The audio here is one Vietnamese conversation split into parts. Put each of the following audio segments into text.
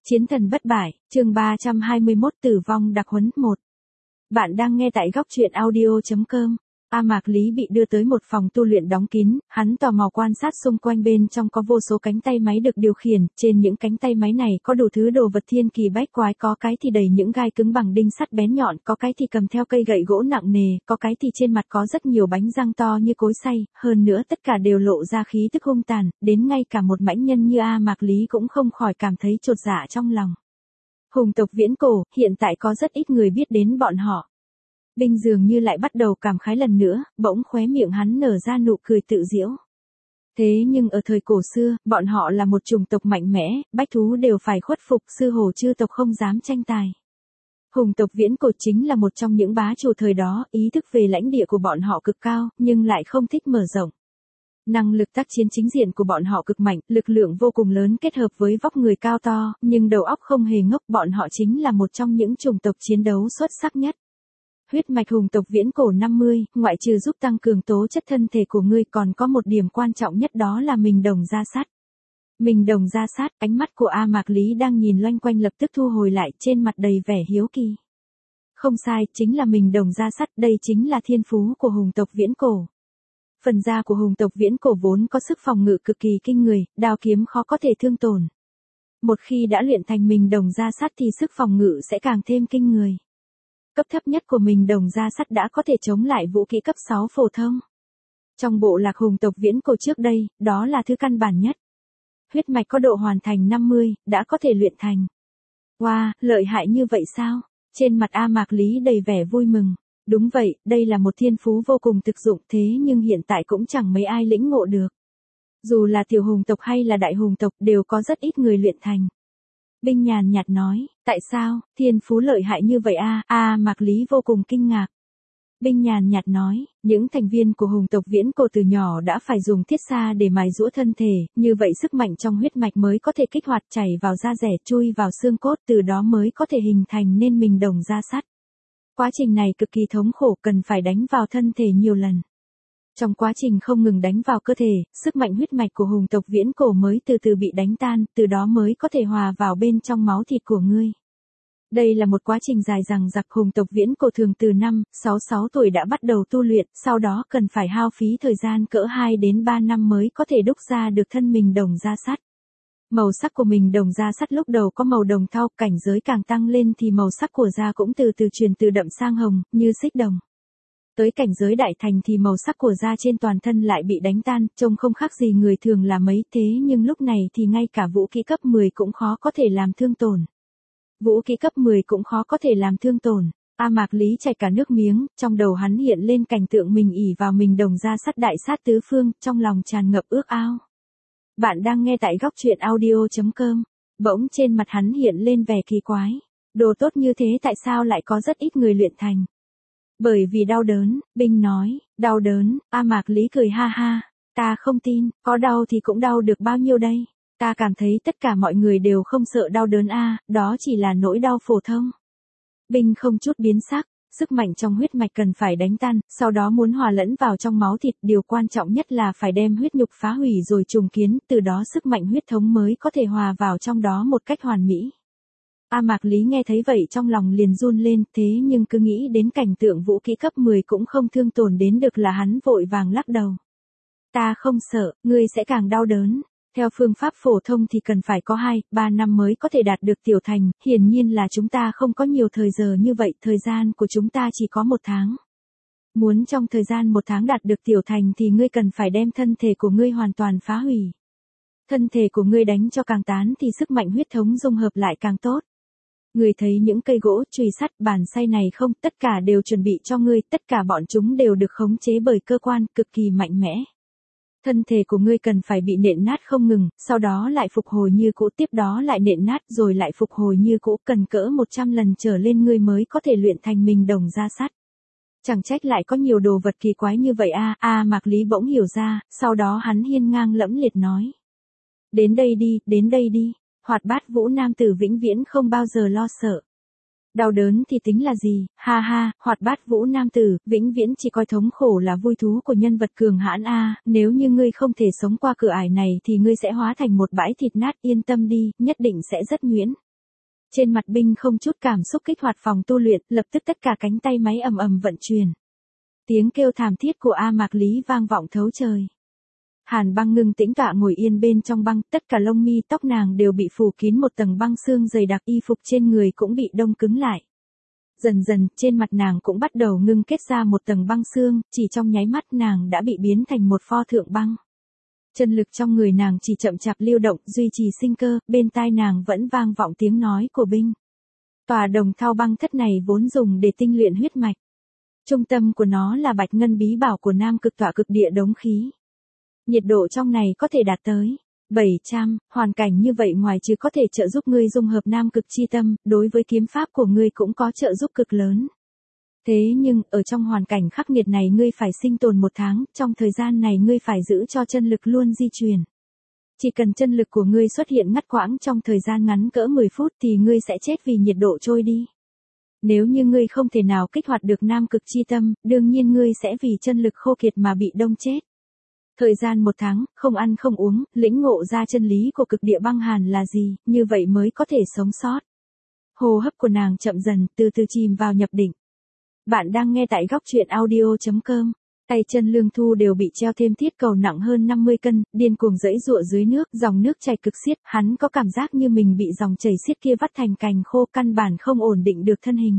Chiến thần bất bại, chương 321 tử vong đặc huấn 1. Bạn đang nghe tại góc truyện audio.com. A Mạc Lý bị đưa tới một phòng tu luyện đóng kín, hắn tò mò quan sát xung quanh bên trong có vô số cánh tay máy được điều khiển, trên những cánh tay máy này có đủ thứ đồ vật thiên kỳ bách quái, có cái thì đầy những gai cứng bằng đinh sắt bén nhọn, có cái thì cầm theo cây gậy gỗ nặng nề, có cái thì trên mặt có rất nhiều bánh răng to như cối xay, hơn nữa tất cả đều lộ ra khí tức hung tàn, đến ngay cả một mãnh nhân như A Mạc Lý cũng không khỏi cảm thấy chột dạ trong lòng. Hùng tộc viễn cổ, hiện tại có rất ít người biết đến bọn họ. Binh dường như lại bắt đầu cảm khái lần nữa, bỗng khóe miệng hắn nở ra nụ cười tự giễu. Thế nhưng ở thời cổ xưa, bọn họ là một chủng tộc mạnh mẽ, bách thú đều phải khuất phục, sư hồ chư tộc không dám tranh tài. Hùng tộc viễn cổ chính là một trong những bá chủ thời đó, ý thức về lãnh địa của bọn họ cực cao, nhưng lại không thích mở rộng. Năng lực tác chiến chính diện của bọn họ cực mạnh, lực lượng vô cùng lớn kết hợp với vóc người cao to, nhưng đầu óc không hề ngốc, bọn họ chính là một trong những chủng tộc chiến đấu xuất sắc nhất. Huyết mạch hùng tộc viễn cổ 50, ngoại trừ giúp tăng cường tố chất thân thể của ngươi còn có một điểm quan trọng nhất, đó là mình đồng gia sát. Mình đồng gia sát, ánh mắt của A Mạc Lý đang nhìn loanh quanh lập tức thu hồi lại, trên mặt đầy vẻ hiếu kỳ. Không sai, chính là mình đồng gia sát, đây chính là thiên phú của hùng tộc viễn cổ. Phần da của hùng tộc viễn cổ vốn có sức phòng ngự cực kỳ kinh người, đao kiếm khó có thể thương tổn. Một khi đã luyện thành mình đồng gia sát thì sức phòng ngự sẽ càng thêm kinh người. Cấp thấp nhất của mình đồng gia sắt đã có thể chống lại vũ khí cấp 6 phổ thông. Trong bộ lạc hùng tộc viễn cổ trước đây, đó là thứ căn bản nhất. Huyết mạch có độ hoàn thành 50, đã có thể luyện thành. Wow, lợi hại như vậy sao? Trên mặt A Mạc Lý đầy vẻ vui mừng. Đúng vậy, đây là một thiên phú vô cùng thực dụng, thế nhưng hiện tại cũng chẳng mấy ai lĩnh ngộ được. Dù là tiểu hùng tộc hay là đại hùng tộc đều có rất ít người luyện thành. Binh nhàn nhạt nói, tại sao, thiên phú lợi hại như vậy A Mạc Lý vô cùng kinh ngạc. Binh nhàn nhạt nói, những thành viên của hùng tộc viễn cổ từ nhỏ đã phải dùng thiết xa để mài giũa thân thể, như vậy sức mạnh trong huyết mạch mới có thể kích hoạt chảy vào da rẻ chui vào xương cốt, từ đó mới có thể hình thành nên mình đồng gia sắt. Quá trình này cực kỳ thống khổ, cần phải đánh vào thân thể nhiều lần. Trong quá trình không ngừng đánh vào cơ thể, sức mạnh huyết mạch của hùng tộc viễn cổ mới từ từ bị đánh tan, từ đó mới có thể hòa vào bên trong máu thịt của ngươi. Đây là một quá trình dài dằng dặc, hùng tộc viễn cổ thường từ 5-6 tuổi đã bắt đầu tu luyện, sau đó cần phải hao phí thời gian cỡ 2 đến 3 năm mới có thể đúc ra được thân mình đồng gia sắt. Màu sắc của mình đồng da sắt lúc đầu có màu đồng thau, cảnh giới càng tăng lên thì màu sắc của da cũng từ từ chuyển từ đậm sang hồng, như xích đồng. Tới cảnh giới đại thành thì màu sắc của da trên toàn thân lại bị đánh tan, trông không khác gì người thường là mấy, thế nhưng lúc này thì ngay cả vũ khí cấp 10 cũng khó có thể làm thương tổn. Vũ khí cấp 10 cũng khó có thể làm thương tổn. A Mạc Lý chảy cả nước miếng, trong đầu hắn hiện lên cảnh tượng mình ỷ vào mình đồng da sắt đại sát tứ phương, trong lòng tràn ngập ước ao. Bạn đang nghe tại góc truyện audio.com. Bỗng trên mặt hắn hiện lên vẻ kỳ quái. Đồ tốt như thế tại sao lại có rất ít người luyện thành? Bởi vì đau đớn, Binh nói. Đau đớn, A Mạc Lý cười ha ha. Ta không tin, có đau thì cũng đau được bao nhiêu đây? Ta cảm thấy tất cả mọi người đều không sợ đau đớn đó chỉ là nỗi đau phổ thông. Binh không chút biến sắc. Sức mạnh trong huyết mạch cần phải đánh tan, sau đó muốn hòa lẫn vào trong máu thịt, điều quan trọng nhất là phải đem huyết nhục phá hủy rồi trùng kiến, từ đó sức mạnh huyết thống mới có thể hòa vào trong đó một cách hoàn mỹ. A Mạc Lý nghe thấy vậy trong lòng liền run lên, thế nhưng cứ nghĩ đến cảnh tượng vũ khí cấp 10 cũng không thương tổn đến được là hắn vội vàng lắc đầu. Ta không sợ, ngươi sẽ càng đau đớn. Theo phương pháp phổ thông thì cần phải có 2-3 năm mới có thể đạt được tiểu thành, hiển nhiên là chúng ta không có nhiều thời giờ như vậy, thời gian của chúng ta chỉ có 1 tháng. Muốn trong thời gian 1 tháng đạt được tiểu thành thì ngươi cần phải đem thân thể của ngươi hoàn toàn phá hủy. Thân thể của ngươi đánh cho càng tán thì sức mạnh huyết thống dung hợp lại càng tốt. Ngươi thấy những cây gỗ, chùy sắt, bàn xay này không, tất cả đều chuẩn bị cho ngươi, tất cả bọn chúng đều được khống chế bởi cơ quan cực kỳ mạnh mẽ. Thân thể của ngươi cần phải bị nện nát không ngừng, sau đó lại phục hồi như cũ, tiếp đó lại nện nát rồi lại phục hồi như cũ, cần cỡ 100 lần trở lên ngươi mới có thể luyện thành mình đồng gia sắt. Chẳng trách lại có nhiều đồ vật kỳ quái như vậy A Mạc Lý bỗng hiểu ra, sau đó hắn hiên ngang lẫm liệt nói. Đến đây đi, hoạt bát vũ nam tử vĩnh viễn không bao giờ lo sợ. Đau đớn thì tính là gì, ha ha, hoạt bát vũ nam tử, vĩnh viễn chỉ coi thống khổ là vui thú của nhân vật cường hãn nếu như ngươi không thể sống qua cửa ải này thì ngươi sẽ hóa thành một bãi thịt nát, yên tâm đi, nhất định sẽ rất nhuyễn. Trên mặt binh không chút cảm xúc kích hoạt phòng tu luyện, lập tức tất cả cánh tay máy ầm ầm vận chuyển. Tiếng kêu thảm thiết của A Mạc Lý vang vọng thấu trời. Hàn Băng ngưng tĩnh tọa ngồi yên bên trong băng, tất cả lông mi tóc nàng đều bị phủ kín một tầng băng xương dày đặc, y phục trên người cũng bị đông cứng lại. Dần dần, trên mặt nàng cũng bắt đầu ngưng kết ra một tầng băng xương, chỉ trong nháy mắt nàng đã bị biến thành một pho tượng băng. Chân lực trong người nàng chỉ chậm chạp lưu động, duy trì sinh cơ, bên tai nàng vẫn vang vọng tiếng nói của binh. Tòa đồng thau băng thất này vốn dùng để tinh luyện huyết mạch. Trung tâm của nó là bạch ngân bí bảo của Nam Cực Tọa Cực Địa Đống Khí. Nhiệt độ trong này có thể đạt tới 700, hoàn cảnh như vậy ngoài trừ có thể trợ giúp ngươi dung hợp Nam Cực chi tâm, đối với kiếm pháp của ngươi cũng có trợ giúp cực lớn. Thế nhưng, ở trong hoàn cảnh khắc nghiệt này ngươi phải sinh tồn 1 tháng, trong thời gian này ngươi phải giữ cho chân lực luôn di chuyển. Chỉ cần chân lực của ngươi xuất hiện ngắt quãng trong thời gian ngắn cỡ 10 phút thì ngươi sẽ chết vì nhiệt độ trôi đi. Nếu như ngươi không thể nào kích hoạt được Nam Cực chi tâm, đương nhiên ngươi sẽ vì chân lực khô kiệt mà bị đông chết. Thời gian 1 tháng, không ăn không uống, lĩnh ngộ ra chân lý của cực địa băng hàn là gì, như vậy mới có thể sống sót. Hô hấp của nàng chậm dần, từ từ chìm vào nhập định. Bạn đang nghe tại góc truyện audio.com. Tay chân Lương Thu đều bị treo thêm thiết cầu nặng hơn 50 cân, điên cuồng giãy giụa dưới nước, dòng nước chảy cực xiết, hắn có cảm giác như mình bị dòng chảy xiết kia vắt thành cành khô, căn bản không ổn định được thân hình.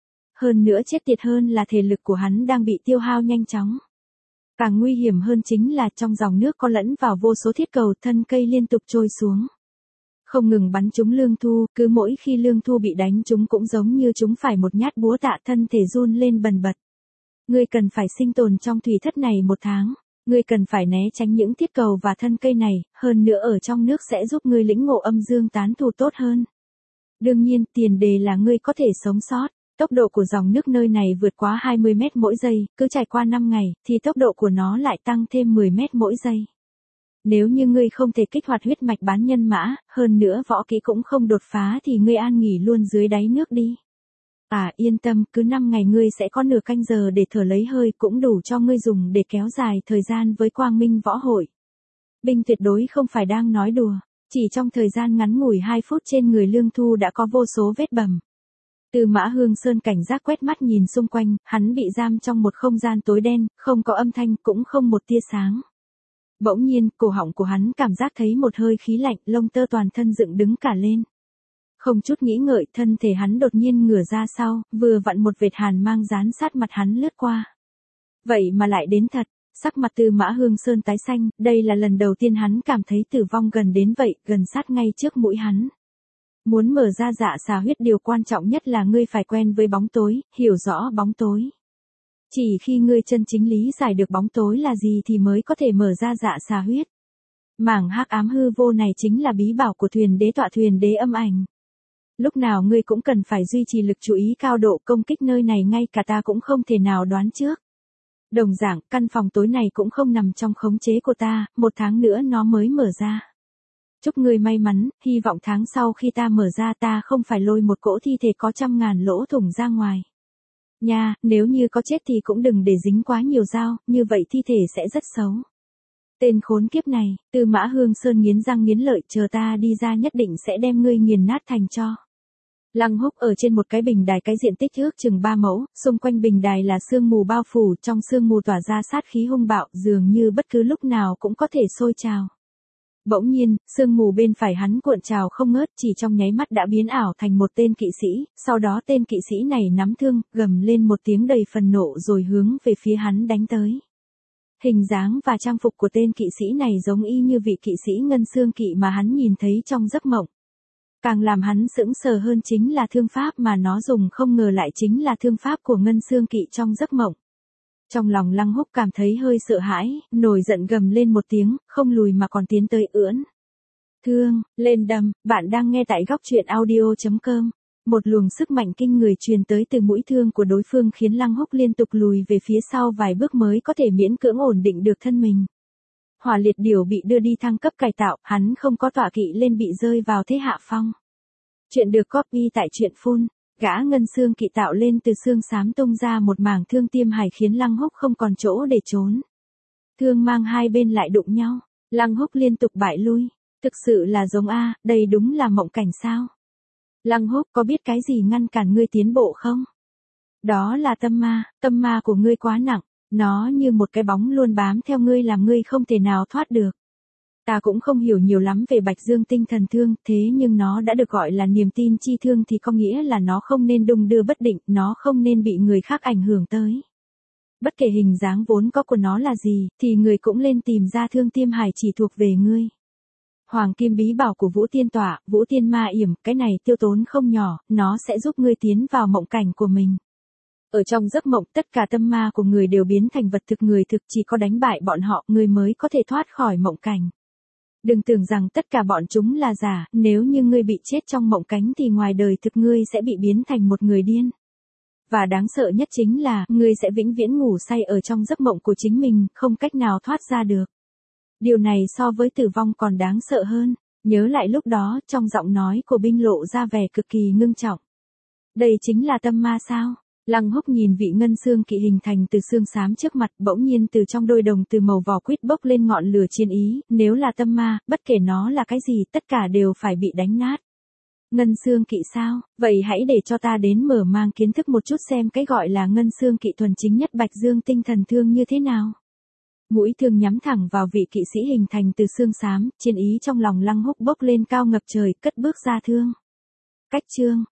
Hơn nữa chết tiệt hơn là thể lực của hắn đang bị tiêu hao nhanh chóng. Càng nguy hiểm hơn chính là trong dòng nước có lẫn vào vô số thiết cầu, thân cây liên tục trôi xuống. Không ngừng bắn trúng Lương Thu, cứ mỗi khi Lương Thu bị đánh trúng cũng giống như chúng phải một nhát búa tạ, thân thể run lên bần bật. Ngươi cần phải sinh tồn trong thủy thất này 1 tháng. Ngươi cần phải né tránh những thiết cầu và thân cây này, hơn nữa ở trong nước sẽ giúp ngươi lĩnh ngộ âm dương tán thù tốt hơn. Đương nhiên, tiền đề là ngươi có thể sống sót. Tốc độ của dòng nước nơi này vượt quá 20 mét mỗi giây, cứ trải qua 5 ngày, thì tốc độ của nó lại tăng thêm 10 mét mỗi giây. Nếu như ngươi không thể kích hoạt huyết mạch bán nhân mã, hơn nữa võ kỹ cũng không đột phá thì ngươi an nghỉ luôn dưới đáy nước đi. Yên tâm, cứ 5 ngày ngươi sẽ có nửa canh giờ để thở lấy hơi, cũng đủ cho ngươi dùng để kéo dài thời gian với Quang Minh Võ Hội. Binh tuyệt đối không phải đang nói đùa, chỉ trong thời gian ngắn ngủi 2 phút trên người Lương Thu đã có vô số vết bầm. Tư Mã Hương Sơn cảnh giác quét mắt nhìn xung quanh, hắn bị giam trong một không gian tối đen, không có âm thanh, cũng không một tia sáng. Bỗng nhiên, cổ họng của hắn cảm giác thấy một hơi khí lạnh, lông tơ toàn thân dựng đứng cả lên. Không chút nghĩ ngợi, thân thể hắn đột nhiên ngửa ra sau, vừa vặn một vệt hàn mang dán sát mặt hắn lướt qua. Vậy mà lại đến thật, sắc mặt Tư Mã Hương Sơn tái xanh, đây là lần đầu tiên hắn cảm thấy tử vong gần đến vậy, gần sát ngay trước mũi hắn. Muốn mở ra dạ xà huyết, điều quan trọng nhất là ngươi phải quen với bóng tối, hiểu rõ bóng tối. Chỉ khi ngươi chân chính lý giải được bóng tối là gì thì mới có thể mở ra dạ xà huyết. Mảng hắc ám hư vô này chính là bí bảo của thuyền đế tọa, thuyền đế âm ảnh. Lúc nào ngươi cũng cần phải duy trì lực chú ý cao độ, công kích nơi này ngay cả ta cũng không thể nào đoán trước. Đồng dạng, căn phòng tối này cũng không nằm trong khống chế của ta, 1 tháng nữa nó mới mở ra. Chúc ngươi may mắn, hy vọng tháng sau khi ta mở ra ta không phải lôi một cỗ thi thể có 100.000 lỗ thủng ra ngoài. Nha, nếu như có chết thì cũng đừng để dính quá nhiều dao, như vậy thi thể sẽ rất xấu. Tên khốn kiếp này, Tư Mã Hương Sơn nghiến răng nghiến lợi, chờ ta đi ra nhất định sẽ đem ngươi nghiền nát thành tro. Lăng Húc ở trên một cái bình đài, cái diện tích ước chừng 3 mẫu, xung quanh bình đài là sương mù bao phủ, trong sương mù tỏa ra sát khí hung bạo, dường như bất cứ lúc nào cũng có thể sôi trào. Bỗng nhiên, sương mù bên phải hắn cuộn trào không ngớt, chỉ trong nháy mắt đã biến ảo thành một tên kỵ sĩ, sau đó tên kỵ sĩ này nắm thương, gầm lên một tiếng đầy phần nộ rồi hướng về phía hắn đánh tới. Hình dáng và trang phục của tên kỵ sĩ này giống y như vị kỵ sĩ ngân xương kỵ mà hắn nhìn thấy trong giấc mộng. Càng làm hắn sững sờ hơn chính là thương pháp mà nó dùng, không ngờ lại chính là thương pháp của ngân xương kỵ trong giấc mộng. Trong lòng Lăng Húc cảm thấy hơi sợ hãi, nổi giận gầm lên một tiếng, không lùi mà còn tiến tới ưỡn thương lên đâm. Bạn đang nghe tại góc truyện audio.com. Một luồng sức mạnh kinh người truyền tới từ mũi thương của đối phương khiến Lăng Húc liên tục lùi về phía sau vài bước mới có thể miễn cưỡng ổn định được thân mình. Hỏa liệt điểu bị đưa đi thăng cấp cải tạo, hắn không có tọa kỵ lên bị rơi vào thế hạ phong. Chuyện được copy tại truyện phun. Gã ngân xương kỵ tạo lên từ xương xám tung ra một mảng thương tiêm hải khiến Lăng Húc không còn chỗ để trốn. Thương mang hai bên lại đụng nhau, Lăng Húc liên tục bại lui. Thực sự là giống a, đây đúng là mộng cảnh sao? Lăng Húc có biết cái gì ngăn cản ngươi tiến bộ không? Đó là tâm ma của ngươi quá nặng, nó như một cái bóng luôn bám theo ngươi làm ngươi không thể nào thoát được. Ta cũng không hiểu nhiều lắm về Bạch Dương tinh thần thương, thế nhưng nó đã được gọi là niềm tin chi thương thì có nghĩa là nó không nên đung đưa bất định, nó không nên bị người khác ảnh hưởng tới. Bất kể hình dáng vốn có của nó là gì, thì người cũng lên tìm ra thương tiêm hải chỉ thuộc về ngươi. Hoàng kim bí bảo của Vũ Tiên Tỏa, Vũ Tiên Ma Yểm, cái này tiêu tốn không nhỏ, nó sẽ giúp ngươi tiến vào mộng cảnh của mình. Ở trong giấc mộng tất cả tâm ma của người đều biến thành vật thực, người thực chỉ có đánh bại bọn họ người mới có thể thoát khỏi mộng cảnh. Đừng tưởng rằng tất cả bọn chúng là giả, nếu như ngươi bị chết trong mộng cảnh thì ngoài đời thực ngươi sẽ bị biến thành một người điên. Và đáng sợ nhất chính là, ngươi sẽ vĩnh viễn ngủ say ở trong giấc mộng của chính mình, không cách nào thoát ra được. Điều này so với tử vong còn đáng sợ hơn. Nhớ lại lúc đó, trong giọng nói của Binh lộ ra vẻ cực kỳ ngưng trọng. Đây chính là tâm ma sao? Lăng Húc nhìn vị ngân xương kỵ hình thành từ xương xám trước mặt, bỗng nhiên từ trong đôi đồng từ màu vỏ quýt bốc lên ngọn lửa chiến ý, nếu là tâm ma, bất kể nó là cái gì, tất cả đều phải bị đánh nát. Ngân xương kỵ sao? Vậy hãy để cho ta đến mở mang kiến thức một chút xem cái gọi là ngân xương kỵ thuần chính nhất Bạch Dương tinh thần thương như thế nào. Mũi thương nhắm thẳng vào vị kỵ sĩ hình thành từ xương xám, chiến ý trong lòng Lăng Húc bốc lên cao ngập trời, cất bước ra thương. Cách chương